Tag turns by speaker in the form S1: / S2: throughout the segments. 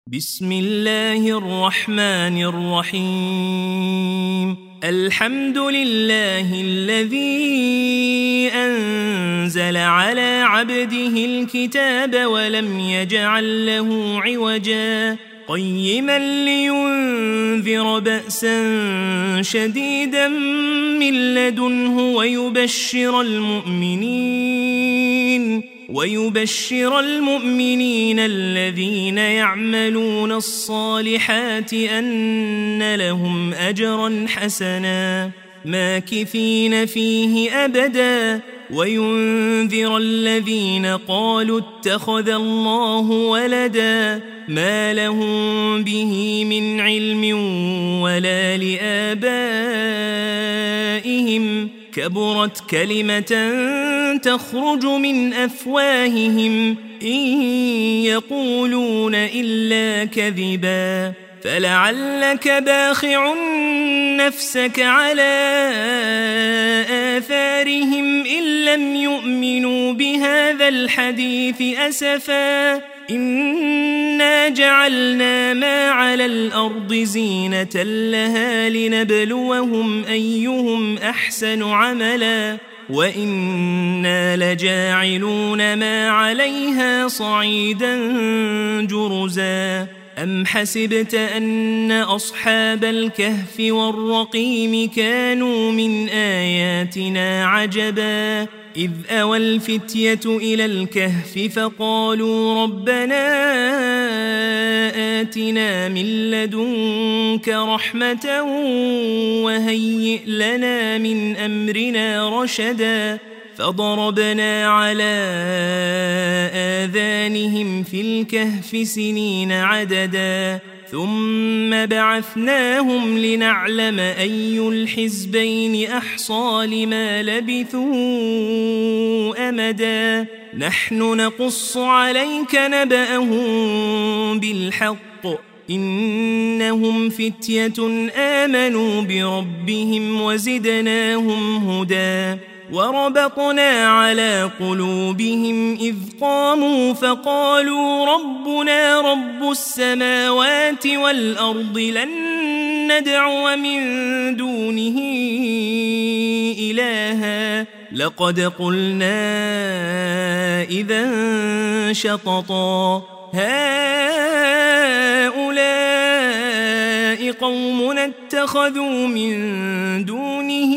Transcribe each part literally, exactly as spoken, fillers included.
S1: بسم الله الرحمن الرحيم الحمد لله الذي أنزل على عبده الكتاب ولم يجعل له عوجا قيما لينذر بأسا شديدا من لدنه ويبشر المؤمنين ويبشر المؤمنين الذين يعملون الصالحات أن لهم أجرا حسنا ماكثين فيه أبدا وينذر الذين قالوا اتخذ الله ولدا ما لهم به من علم ولا لآبائهم كبرت كلمة تخرج من أفواههم إن يقولون إلا كذبا فلعلك باخع نفسك على آثارهم إن لم يؤمنوا بهذا الحديث أسفا إنا جعلنا ما على الأرض زينة لها لنبلوهم أيهم أحسن عملا وإنا لجاعلون ما عليها صعيدا جرزا أم حسبت أن أصحاب الكهف والرقيم كانوا من آياتنا عجبا إذ أوى الفتية إلى الكهف فقالوا ربنا آتنا من لدنك رحمة وهيئ لنا من أمرنا رشدا فضربنا على آذانهم في الكهف سنين عددا ثم بعثناهم لنعلم أي الحزبين أحصى لما لبثوا أمدا نحن نقص عليك نبأهم بالحق إنهم فتية آمنوا بربهم وزدناهم هدى وربطنا على قلوبهم إذ قاموا فقالوا ربنا رب السماوات والأرض لن ندعو من دونه إلها لقد قلنا إذا شططا هؤلاء قومنا اتخذوا من دونه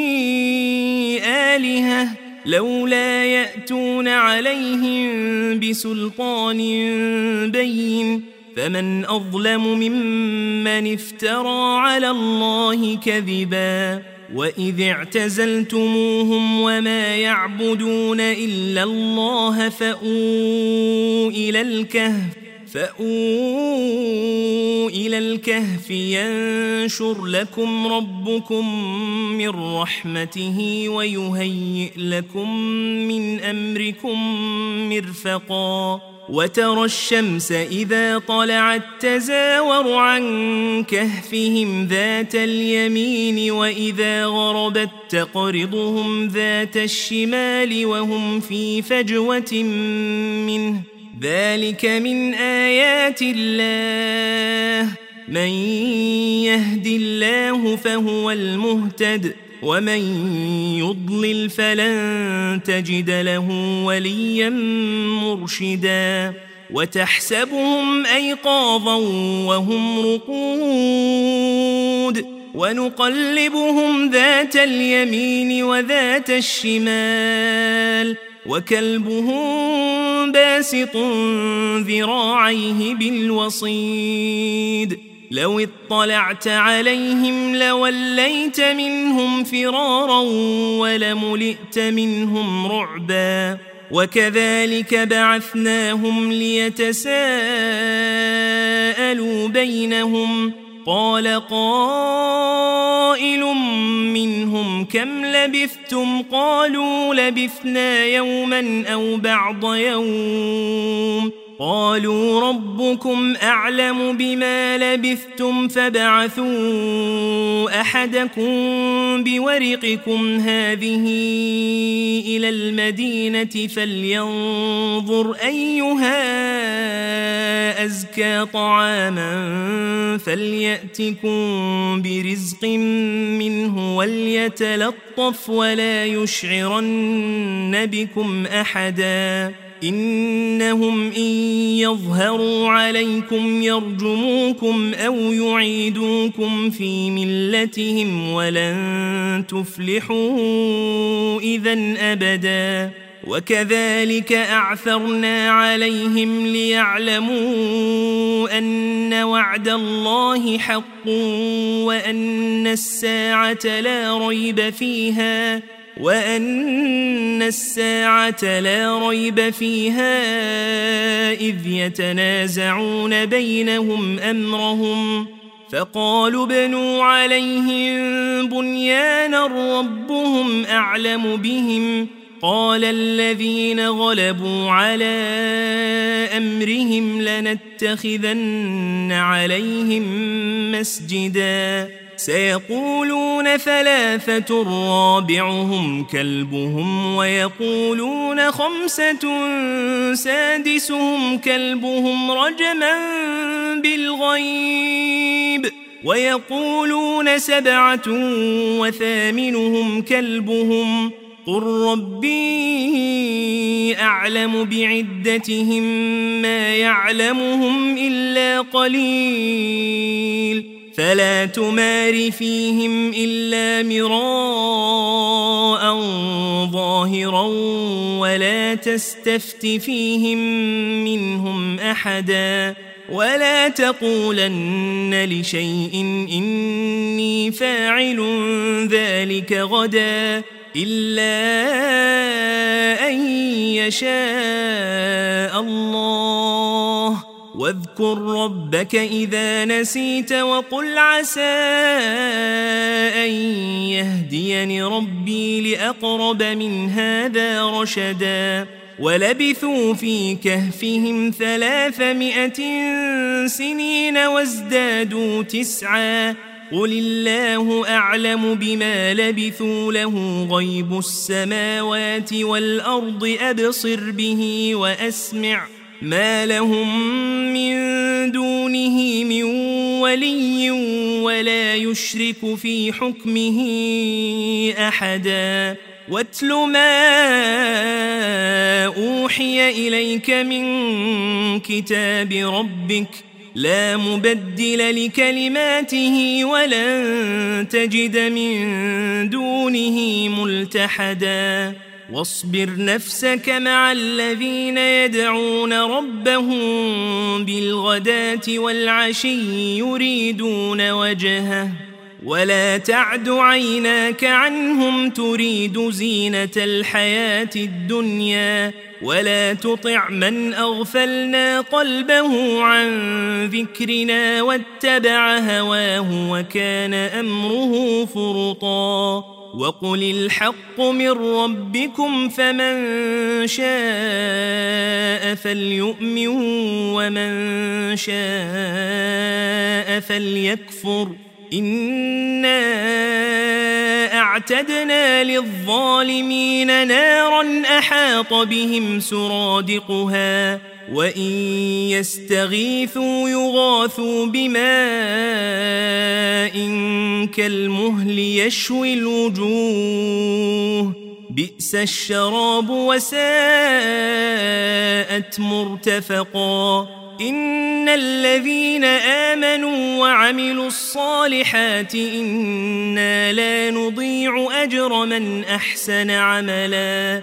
S1: آلهة لولا يأتون عليهم بسلطان بين فمن أظلم ممن افترى على الله كذبا وإذ اعتزلتموهم وما يعبدون إلا الله فأووا إلى الكهف فأووا إلى الكهف ينشر لكم ربكم من رحمته ويهيئ لكم من أمركم مرفقا وترى الشمس إذا طلعت تزاور عن كهفهم ذات اليمين وإذا غربت تقرضهم ذات الشمال وهم في فجوة منه ذلك من آيات الله من يهد الله فهو المهتد ومن يضلل فلن تجد له وليا مرشدا وتحسبهم أيقاظا وهم رقود ونقلبهم ذات اليمين وذات الشمال وكلبهم باسط ذراعيه بالوصيد لو اطلعت عليهم لوليت منهم فرارا ولملئت منهم رعبا وكذلك بعثناهم ليتساءلوا بينهم قال قائل منهم كم لبثتم قالوا لبثنا يوما أو بعض يوم قالوا ربكم أعلم بما لبثتم فابعثوا أحدكم بورقكم هذه إلى المدينة فلينظر أيها أزكى طعاما فليأتكم برزق منه وليتلطف ولا يشعرن بكم أحدا إنهم إن يظهروا عليكم يرجموكم أو يعيدوكم في ملتهم ولن تفلحوا إذن أبدا وكذلك أعثرنا عليهم ليعلموا أن وعد الله حق وأن الساعة لا ريب فيها وأن الساعة لا ريب فيها إذ يتنازعون بينهم أمرهم فقالوا ابنوا عليهم بنيانا ربهم أعلم بهم قال الذين غلبوا على أمرهم لنتخذن عليهم مسجدا سيقولون ثلاثة رابعهم كلبهم ويقولون خمسة سادسهم كلبهم رجما بالغيب ويقولون سبعة وثامنهم كلبهم قل ربي أعلم بعدتهم ما يعلمهم إلا قليل فلا تمار فيهم إلا مراء ظاهرا ولا تستفت فيهم منهم أحدا ولا تقولن لشيء إني فاعل ذلك غدا إلا أن يشاء الله واذكر ربك إذا نسيت وقل عسى أن يهديني ربي لأقرب من هذا رشدا ولبثوا في كهفهم ثلاثمائة سنين وازدادوا تسعا قل الله أعلم بما لبثوا له غيب السماوات والأرض أبصر به وأسمع ما لهم من دونه من ولي ولا يشرك في حكمه أحدا واتل ما أوحي إليك من كتاب ربك لا مبدل لكلماته ولن تجد من دونه ملتحدا واصبر نفسك مع الذين يدعون ربهم بالغداة والعشي يريدون وجهه ولا تعد عيناك عنهم تريد زينة الحياة الدنيا ولا تطع من أغفلنا قلبه عن ذكرنا واتبع هواه وكان أمره فرطا وقل الحق من ربكم فمن شاء فليؤمن ومن شاء فليكفر إنا أعتدنا للظالمين نارا أحاط بهم سرادقها وإن يستغيثوا يغاثوا بماء كالمهل يشوي الوجوه بئس الشراب وساءت مرتفقا إن الذين آمنوا وعملوا الصالحات إنا لا نضيع أجر من أحسن عملا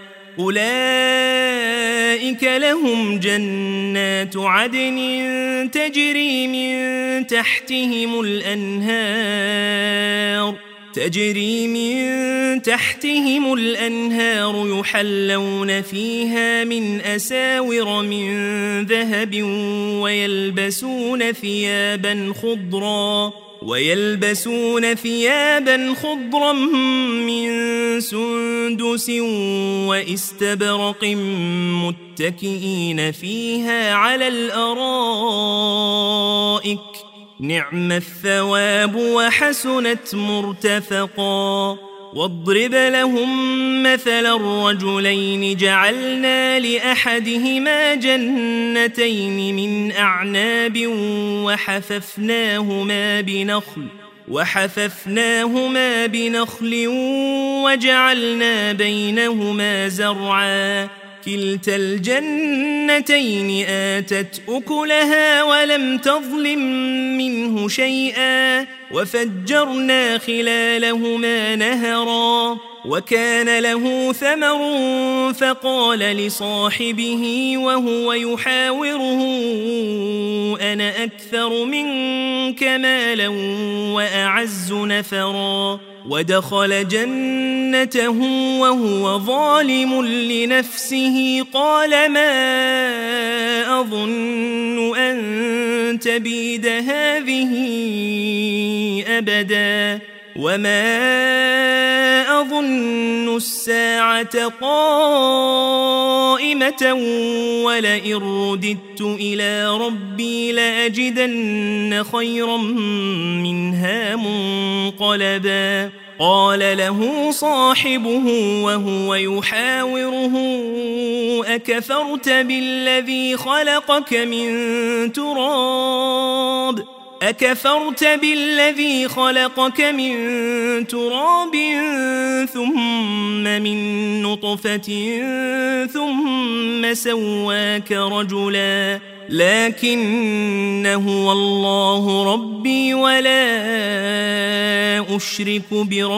S1: أولئك لهم جنات عدن تجري من تحتهم الأنهار تجري من تحتهم الأنهار يحلون فيها من أساور من ذهب ويلبسون ثيابا خضرا ويلبسون ثيابا خضرا من سندس واستبرق متكئين فيها على الأرائك نعم الثواب وحسنت مرتفقا واضرب لهم مثل الرجلين جعلنا لأحدهما جنتين من أعناب وحففناهما بنخل وحففناهما بنخل وجعلنا بينهما زرعا كلتا الجنتين آتت أكلها ولم تظلم منه شيئا وفجرنا خلالهما نهرا وكان له ثمر فقال لصاحبه وهو يحاوره أنا أكثر منك مالا وأعز نفرا ودخل جنته وهو ظالم لنفسه قال ما أظن أن تبيد هذه أبدا وما أظن الساعة قائمة ولئن رددت إلى ربي لأجدن خيرا منها منقلبا قال له صاحبه وهو يحاوره أكفرت بالذي خلقك من تراب أكفرت بالذي خلقك من تراب ثم من نطفة ثم سواك رجلا لكن هو الله ربي ولا أشرك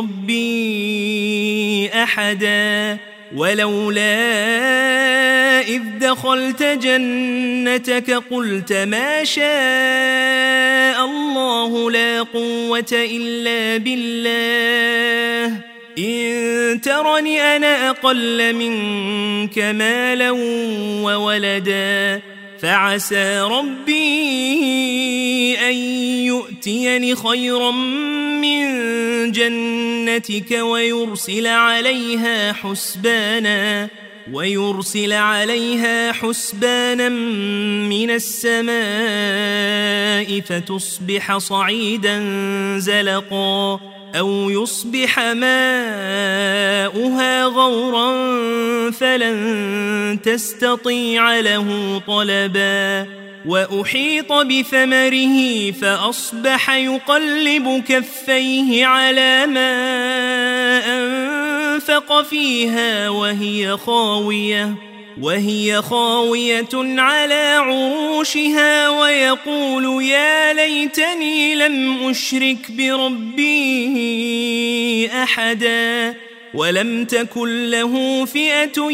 S1: بربي أحدا ولولا إذ دخلت جنتك قلت ما شاء الله لا قوة إلا بالله إن ترني أنا أقل منك مالا وولدا فعسى ربي أن يؤتيني خيرا من جنتك ويرسل عليها حسبانا ويرسل عليها حسبانا من السماء فتصبح صعيدا زلقا أو يصبح ماؤها غورا فلن تستطيع له طلبا وأحيط بثمره فأصبح يقلب كفيه على ما أنفق فيها وهي خاوية وهي خاوية على عروشها ويقول يا ليتني لم أشرك بربي أحدا ولم تكن له فئة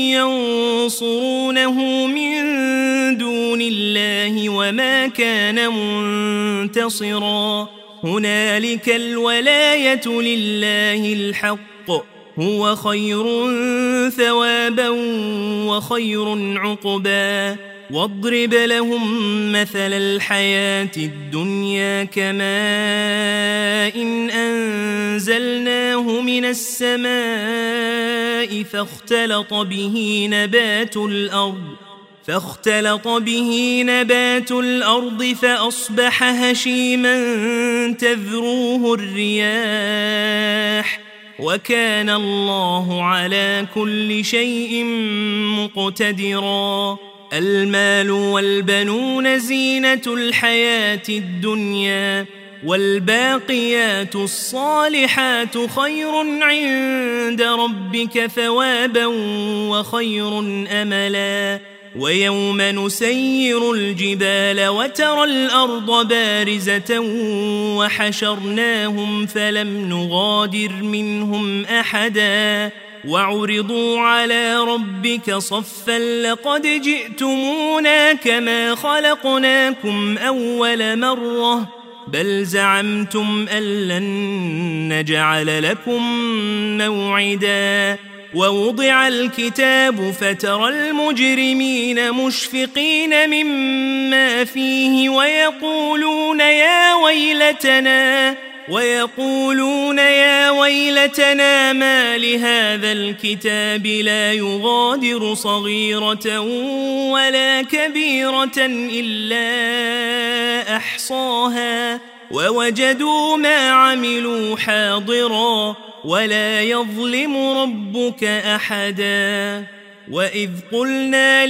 S1: ينصرونه من دون الله وما كان منتصرا هنالك الولاية لله الحق هو خير ثوابا وخير عقبا واضرب لهم مثل الحياة الدنيا كماء إن أنزلناه من السماء فاختلط به نبات الأرض فاختلط به نبات الأرض فأصبح هشيما تذروه الرياح وكان الله على كل شيء مقتدرا المال والبنون زينة الحياة الدنيا والباقيات الصالحات خير عند ربك ثوابا وخير أملا ويوم نسير الجبال وترى الأرض بارزة وحشرناهم فلم نغادر منهم أحدا وعرضوا على ربك صفا لقد جئتمونا كما خلقناكم أول مرة بل زعمتم أن لن نجعل لكم موعدا ووضع الكتاب فترى المجرمين مشفقين مما فيه ويقولون يا ويلتنا ويقولون يا ويلتنا ما لهذا الكتاب لا يغادر صغيرة ولا كبيرة إلا أحصاها ووجدوا ما عملوا حاضرا ولا يظلم ربك أحدا. وإذ قلنا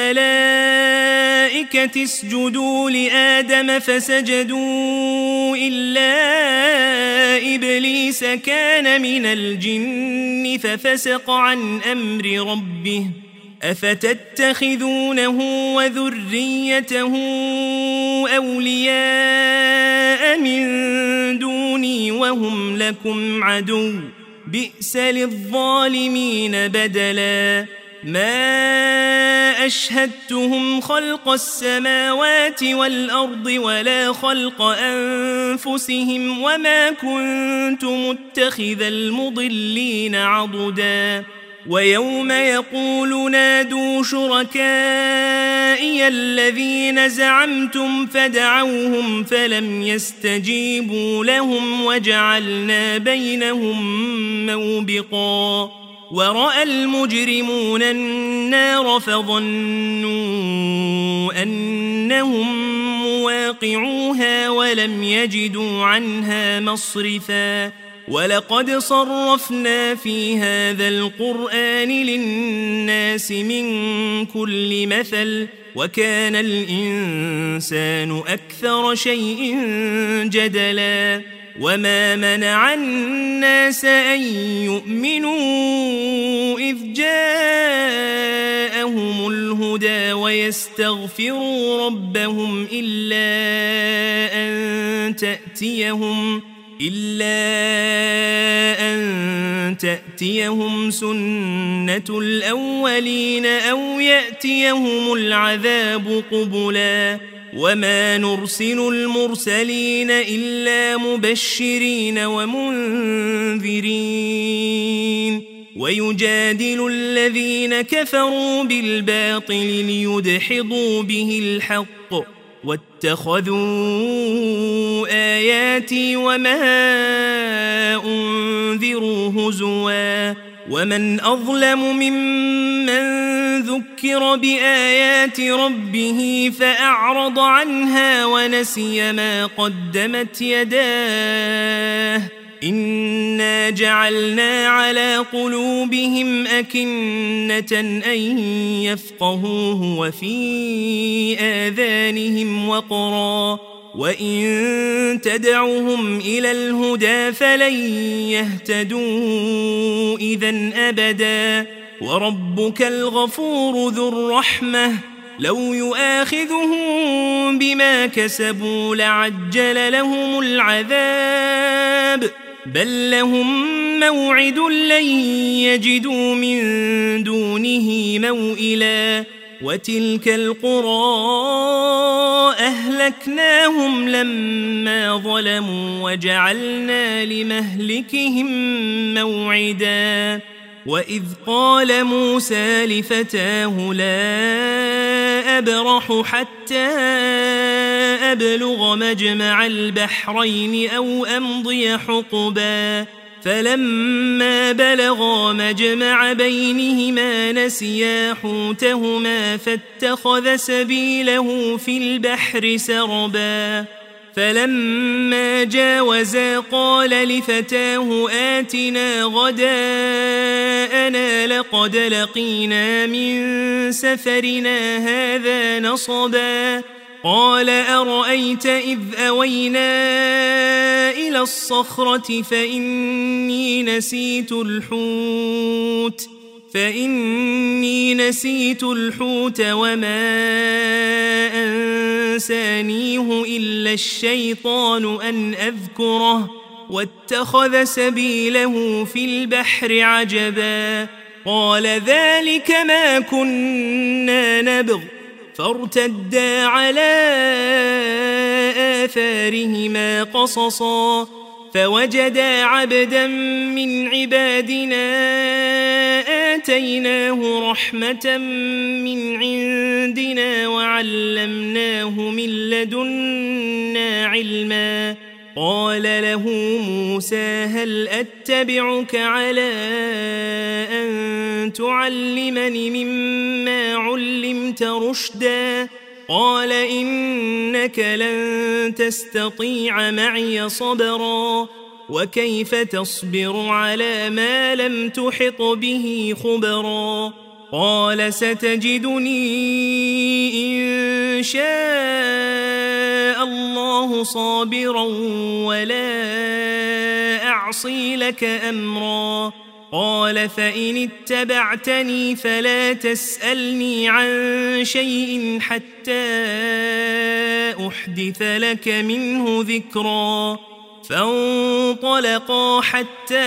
S1: للملائكة اسجدوا لآدم فسجدوا إلا إبليس كان من الجن ففسق عن أمر ربه أفتتخذونه وذريته أولياء من دوني وهم لكم عدو بئس للظالمين بدلا. ما أشهدتهم خلق السماوات والأرض ولا خلق أنفسهم وما كنت متخذ المضلين عضدا. ويوم يقول نادوا شركائي الذين زعمتم فدعوهم فلم يستجيبوا لهم وجعلنا بينهم موبقا. ورأى المجرمون النار فظنوا أنهم مواقعوها ولم يجدوا عنها مصرفا. ولقد صرفنا في هذا القرآن للناس من كل مثل وكان الإنسان أكثر شيء جدلا. وما منع الناس أن يؤمنوا إذ جاءهم الهدى ويستغفروا ربهم إلا أن تأتيهم إلا أن تأتيهم سنة الأولين أو يأتيهم العذاب قبلا. وما نرسل المرسلين إلا مبشرين ومنذرين ويجادل الذين كفروا بالباطل ليدحضوا به الحق واتخذوا آياتي وما أنذروا هزوا. ومن أظلم ممن ذكر بآيات ربه فأعرض عنها ونسي ما قدمت يداه إنا جعلنا على قلوبهم أكنة أن يفقهوه وفي آذانهم وقرا وإن تدعوهم إلى الهدى فلن يهتدوا إذن أبدا. وربك الغفور ذو الرحمة لو يؤاخذهم بما كسبوا لعجل لهم العذاب بل لهم موعد لن يجدوا من دونه موئلا. وتلك القرى أهلكناهم لما ظلموا وجعلنا لمهلكهم موعدا. وإذ قال موسى لفتاه لا أبرح حتى أبلغ مجمع البحرين أو أمضي حقبا فلما بلغا مجمع بينهما نسيا حوتهما فاتخذ سبيله في البحر سربا. فلما جاوزا قال لفتاه آتنا غداءنا لقد لقينا من سفرنا هذا نصبا. قال أرأيت إذ أوينا إلى الصخرة فإني نسيت الحوت فإني نسيت الحوت وما أنسانيه إلا الشيطان أن أذكره واتخذ سبيله في البحر عجبا. قال ذلك ما كنا نبغ فارتدا على آثارهما قصصا فوجدا عبدا من عبادنا آتيناه رحمة من عندنا وعلمناه من لدنا علما. قال له موسى هل أتبعك على أن تعلمني مما علمت رشدا؟ قال إنك لن تستطيع معي صبرا وكيف تصبر على ما لم تحط به خبرا؟ قال ستجدني إن شاء الله صابرا ولا أعصي لك أمرا. قال فإن اتبعتني فلا تسألني عن شيء حتى أحدث لك منه ذكرا. فانطلقا حتى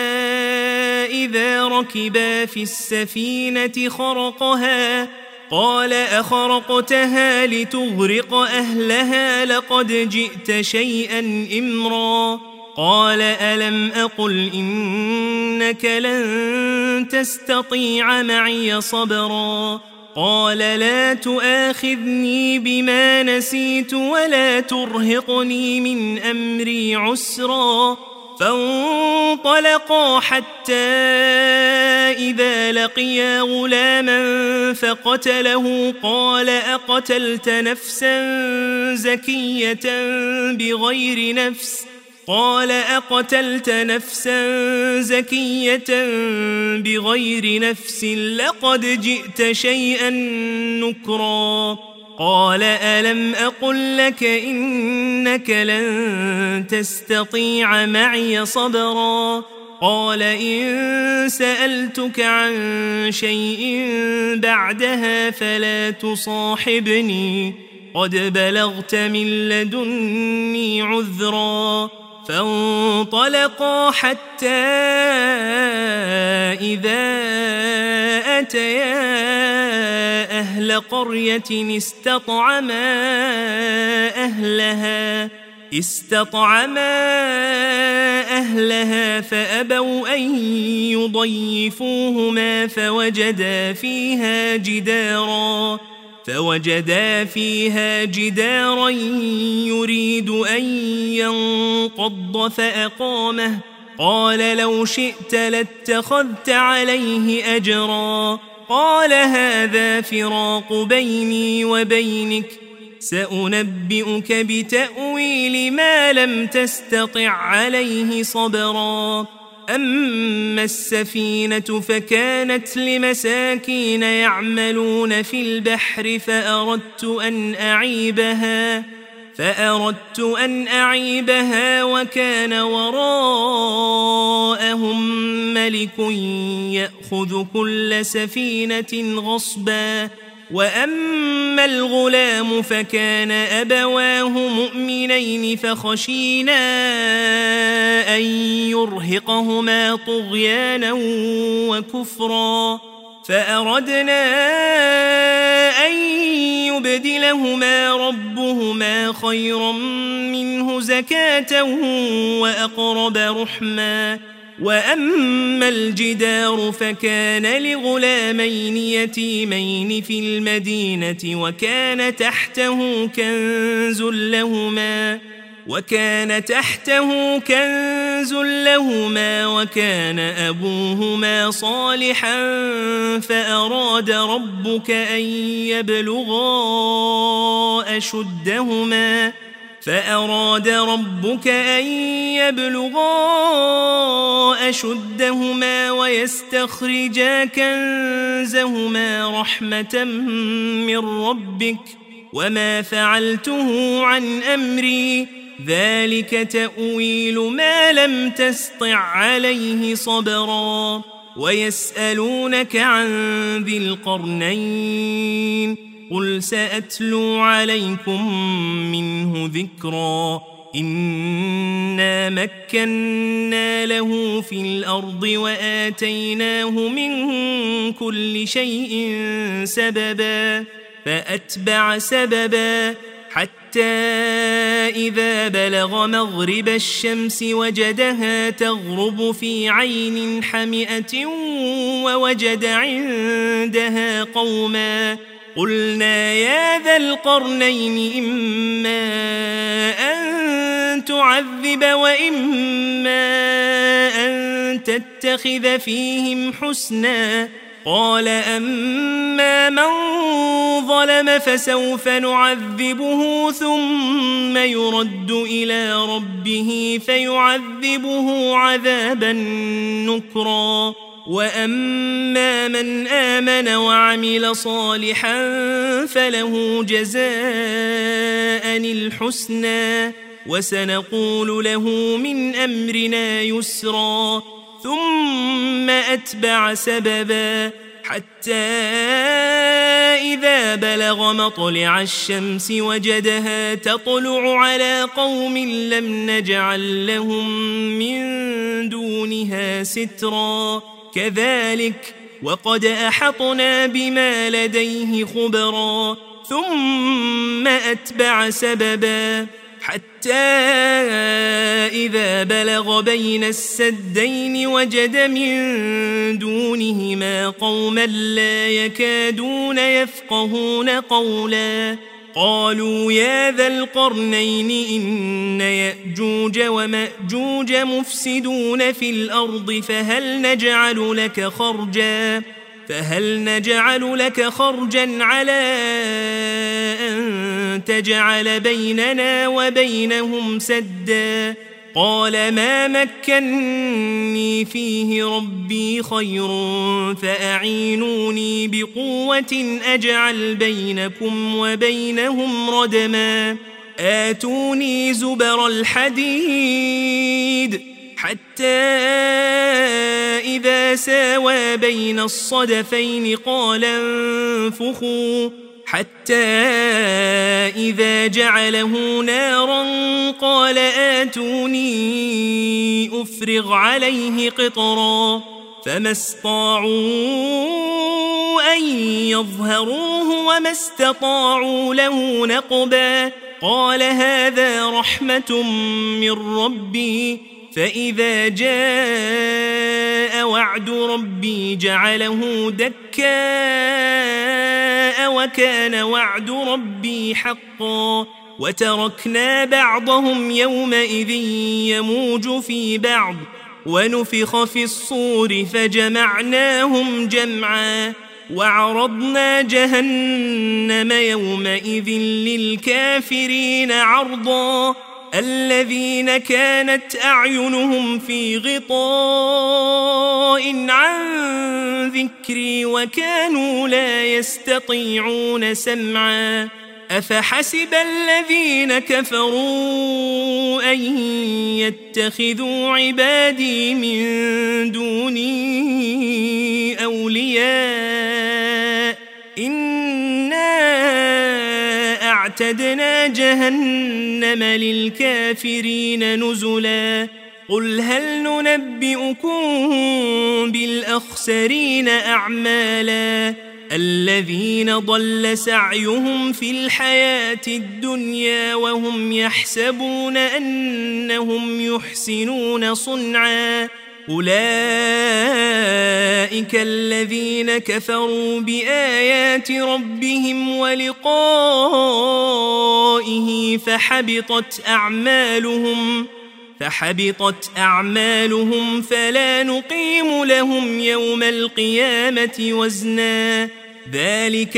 S1: إذا ركبا في السفينة خرقها قال أخرقتها لتغرق أهلها لقد جئت شيئا إمرا. قال ألم أقل إنك لن تستطيع معي صبرا؟ قال لا تؤاخذني بما نسيت ولا ترهقني من أمري عسرا. فانطلقا حتى إذا لقيا غلاما فقتله قال أقتلت نفسا زكية بغير نفس قال أقتلت نفسا زكية بغير نفس لقد جئت شيئا نكرا. قال ألم أقل لك إنك لن تستطيع معي صبرا؟ قال إن سألتك عن شيء بعدها فلا تصاحبني قد بلغت من لدني عذرا. فانطلقا حتى إذا أتيا أهل قرية استطعما أهلها استطعما أهلها فأبوا أن يضيفوهما فوجدا فيها جدارا فوجدا فيها جدارا يريد أن ينقض فأقامه. قال لو شئت لاتخذت عليه أجرا. قال هذا فراق بيني وبينك سأنبئك بتأويل ما لم تستطع عليه صبرا. أما السفينة فكانت لمساكين يعملون في البحر فأردت أن أعيبها فأردت أن أعيبها وكان وراءهم ملك يأخذ كل سفينة غصبا. وأما الغلام فكان أبواه مؤمنين فخشينا أن يرهقهما طغيانا وكفرا فأردنا أن يبدلهما ربهما خيرا منه زكاة وأقرب رحما. وأما الجدار فكان لغلامين يتيمين في المدينة وكان تحته كنز لهما وكان تحته كنز لهما وكان أبوهما صالحا فأراد ربك أن يبلغا أشدهما فأراد ربك أن يبلغا أشدهما ويستخرجا كنزهما رحمة من ربك وما فعلته عن أمري ذلك تأويل ما لم تسطع عليه صبرا. ويسألونك عن ذي القرنين قل سأتلو عليكم منه ذكرا. إنا مكنا له في الأرض وآتيناه من كل شيء سببا فأتبع سببا حتى إذا بلغ مغرب الشمس وجدها تغرب في عين حمئة ووجد عندها قوما قلنا يا ذا القرنين إما أن تعذب وإما أن تتخذ فيهم حسنا قال أما من ظلم فسوف نعذبه ثم يرد إلى ربه فيعذبه عذابا نكرا وأما من آمن وعمل صالحا فله جزاء الحسنى وسنقول له من أمرنا يسرا ثم أتبع سببا حتى إذا بلغ مطلع الشمس وجدها تطلع على قوم لم نجعل لهم من دونها سترا كذلك وقد أحطنا بما لديه خبرا ثم أتبع سببا حتى إذا بلغ بين السدين وجد من دونهما قوما لا يكادون يفقهون قولا قالوا يا ذا القرنين إن يأجوج ومأجوج مفسدون في الأرض فهل نجعل لك خرجا فهل نجعل لك خرجا على أن تجعل بيننا وبينهم سدا قال ما مكنني فيه ربي خير فأعينوني بقوة أجعل بينكم وبينهم ردما آتوني زبر الحديد حتى إذا ساوى بين الصدفين قال انفخوا حتى إذا جعله نارا قال آتوني أفرغ عليه قطرا فما استطاعوا أن يظهروه وما استطاعوا له نقبا قال هذا رحمة من ربي فإذا جاء وعد ربي جعله دكاء وكان وعد ربي حقا وتركنا بعضهم يومئذ يموج في بعض ونفخ في الصور فجمعناهم جمعا وعرضنا جهنم يومئذ للكافرين عرضا الذين كانت أعينهم في غطاء عن ذكري وكانوا لا يستطيعون سمعا أفحسب الذين كفروا أن يتخذوا عبادي من دوني أولياء إنا أعتدنا جهنم للكافرين نزلا قل هل ننبئكم بالأخسرين أعمالا الذين ضل سعيهم في الحياة الدنيا وهم يحسبون أنهم يحسنون صنعا أولئك الذين كفروا بآيات ربهم ولقائه فحبطت أعمالهم فحبطت أعمالهم فلا نقيم لهم يوم القيامة وزنا ذلك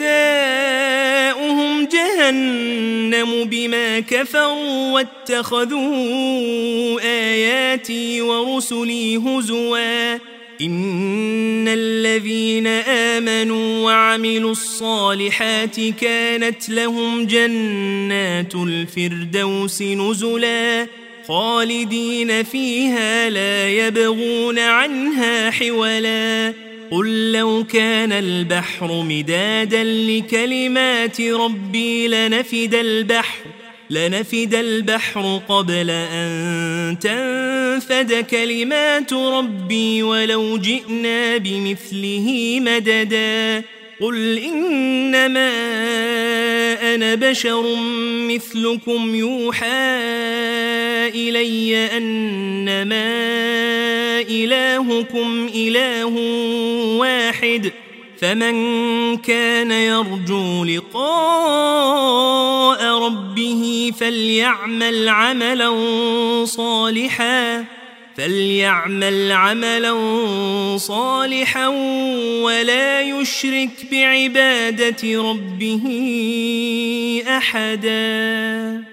S1: جزاؤهم جهنم بما كفروا واتخذوا آياتي ورسلي هزوا إن الذين آمنوا وعملوا الصالحات كانت لهم جنات الفردوس نزلا خالدين فيها لا يبغون عنها حولا قل لو كان البحر مدادا لكلمات ربي لنفد البحر لنفد البحر قبل أن تنفد كلمات ربي ولو جئنا بمثله مددا قل إنما أنا بشر مثلكم يوحى إلي أنما إلهكم إله واحد فمن كان يرجو لقاء ربه فليعمل عملا صالحا فليعمل عملا صالحا ولا يشرك بعبادة ربه أحدا.